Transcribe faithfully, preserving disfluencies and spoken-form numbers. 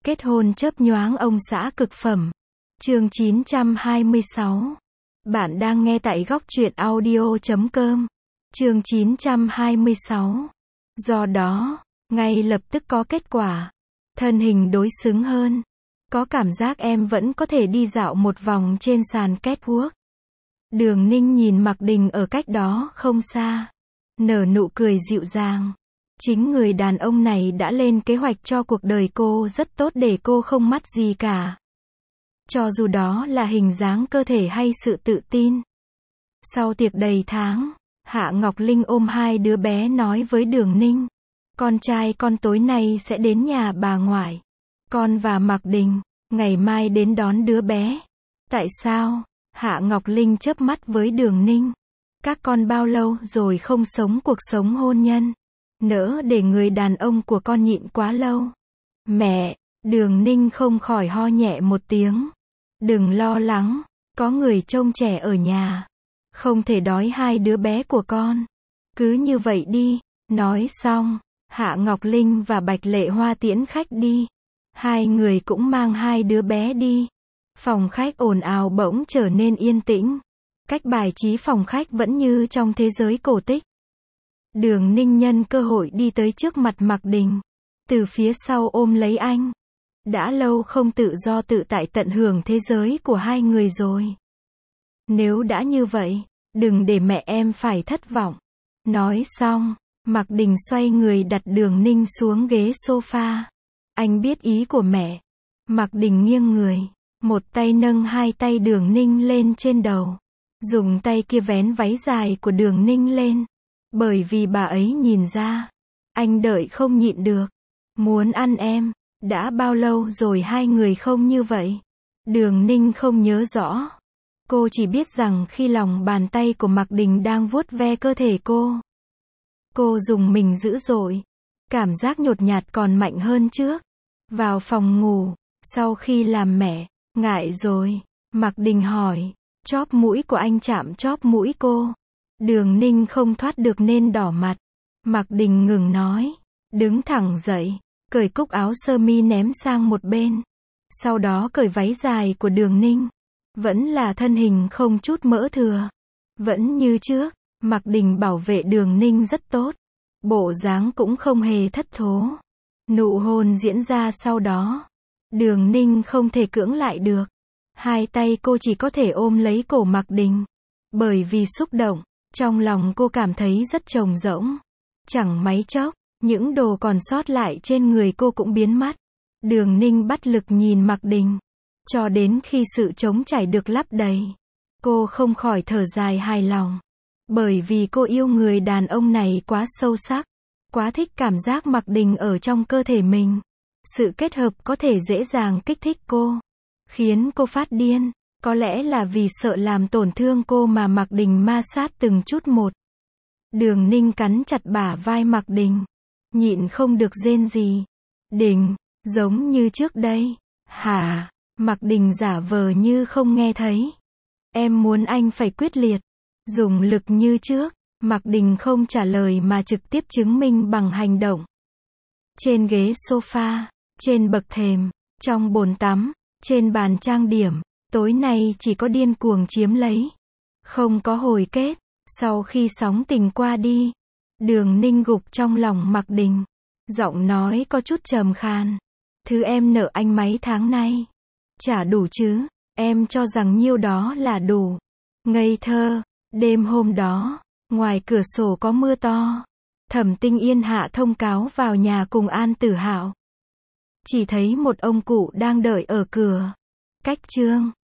Kết hôn chớp nhoáng ông xã cực phẩm. Chương chín trăm hai mươi sáu. Bạn đang nghe tại góc truyện audio chấm com. Chương chín trăm hai mươi sáu. Do đó, ngay lập tức có kết quả. Thân hình đối xứng hơn. Có cảm giác em vẫn có thể đi dạo một vòng trên sàn catwalk. Đường Ninh nhìn Mạc Đình ở cách đó không xa. Nở nụ cười dịu dàng. Chính người đàn ông này đã lên kế hoạch cho cuộc đời cô rất tốt để cô không mất gì cả. Cho dù đó là hình dáng cơ thể hay sự tự tin. Sau tiệc đầy tháng, Hạ Ngọc Linh ôm hai đứa bé nói với Đường Ninh. Con trai con tối nay sẽ đến nhà bà ngoại. Con và Mạc Đình, ngày mai đến đón đứa bé. Tại sao? Hạ Ngọc Linh chớp mắt với Đường Ninh. Các con bao lâu rồi không sống cuộc sống hôn nhân? Nỡ để người đàn ông của con nhịn quá lâu. Mẹ, Đường Ninh không khỏi ho nhẹ một tiếng. Đừng lo lắng, có người trông trẻ ở nhà. Không thể đói hai đứa bé của con. Cứ như vậy đi. Nói xong, Hạ Ngọc Linh và Bạch Lệ Hoa tiễn khách đi. Hai người cũng mang hai đứa bé đi. Phòng khách ồn ào bỗng trở nên yên tĩnh. Cách bài trí phòng khách vẫn như trong thế giới cổ tích. Đường Ninh nhân cơ hội đi tới trước mặt Mạc Đình. Từ phía sau ôm lấy anh. Đã lâu không tự do tự tại tận hưởng thế giới của hai người rồi. Nếu đã như vậy, đừng để mẹ em phải thất vọng. Nói xong, Mạc Đình xoay người đặt Đường Ninh xuống ghế sofa. Anh biết ý của mẹ. Mạc Đình nghiêng người. Một tay nâng hai tay Đường Ninh lên trên đầu. Dùng tay kia vén váy dài của Đường Ninh lên. Bởi vì bà ấy nhìn ra. Anh đợi không nhịn được. Muốn ăn em. Đã bao lâu rồi hai người không như vậy? Đường Ninh không nhớ rõ. Cô chỉ biết rằng khi lòng bàn tay của Mạc Đình đang vuốt ve cơ thể cô. Cô dùng mình dữ dội. Cảm giác nhột nhạt còn mạnh hơn trước. Vào phòng ngủ. Sau khi làm mẹ. Ngại rồi. Mạc Đình hỏi. Chóp mũi của anh chạm chóp mũi cô. Đường Ninh không thoát được nên đỏ mặt. Mạc Đình ngừng nói. Đứng thẳng dậy. Cởi cúc áo sơ mi ném sang một bên. Sau đó cởi váy dài của Đường Ninh. Vẫn là thân hình không chút mỡ thừa. Vẫn như trước. Mạc Đình bảo vệ Đường Ninh rất tốt. Bộ dáng cũng không hề thất thố. Nụ hôn diễn ra sau đó. Đường Ninh không thể cưỡng lại được. Hai tay cô chỉ có thể ôm lấy cổ Mạc Đình. Bởi vì xúc động, trong lòng cô cảm thấy rất trống rỗng. Chẳng mấy chốc, những đồ còn sót lại trên người cô cũng biến mất. Đường Ninh bắt lực nhìn Mạc Đình. Cho đến khi sự trống trải được lấp đầy. Cô không khỏi thở dài hài lòng. Bởi vì cô yêu người đàn ông này quá sâu sắc. Quá thích cảm giác Mạc Đình ở trong cơ thể mình. Sự kết hợp có thể dễ dàng kích thích cô. Khiến cô phát điên. Có lẽ là vì sợ làm tổn thương cô mà Mạc Đình ma sát từng chút một. Đường Ninh cắn chặt bả vai Mạc Đình. Nhịn không được rên gì. Đình, giống như trước đây. Hả? Mạc Đình giả vờ như không nghe thấy. Em muốn anh phải quyết liệt. Dùng lực như trước. Mạc Đình không trả lời mà trực tiếp chứng minh bằng hành động. Trên ghế sofa, trên bậc thềm, trong bồn tắm, trên bàn trang điểm, tối nay chỉ có điên cuồng chiếm lấy. Không có hồi kết. Sau khi sóng tình qua đi, Đường Ninh gục trong lòng Mạc Đình. Giọng nói có chút trầm khan. Thứ em nợ anh mấy tháng nay. Chả đủ chứ. Em cho rằng nhiêu đó là đủ. Ngây thơ. Đêm hôm đó, ngoài cửa sổ có mưa to. Thẩm Tinh Yên hạ thông cáo vào nhà cùng An Tử Hạo. Chỉ thấy một ông cụ đang đợi ở cửa. Cách chương.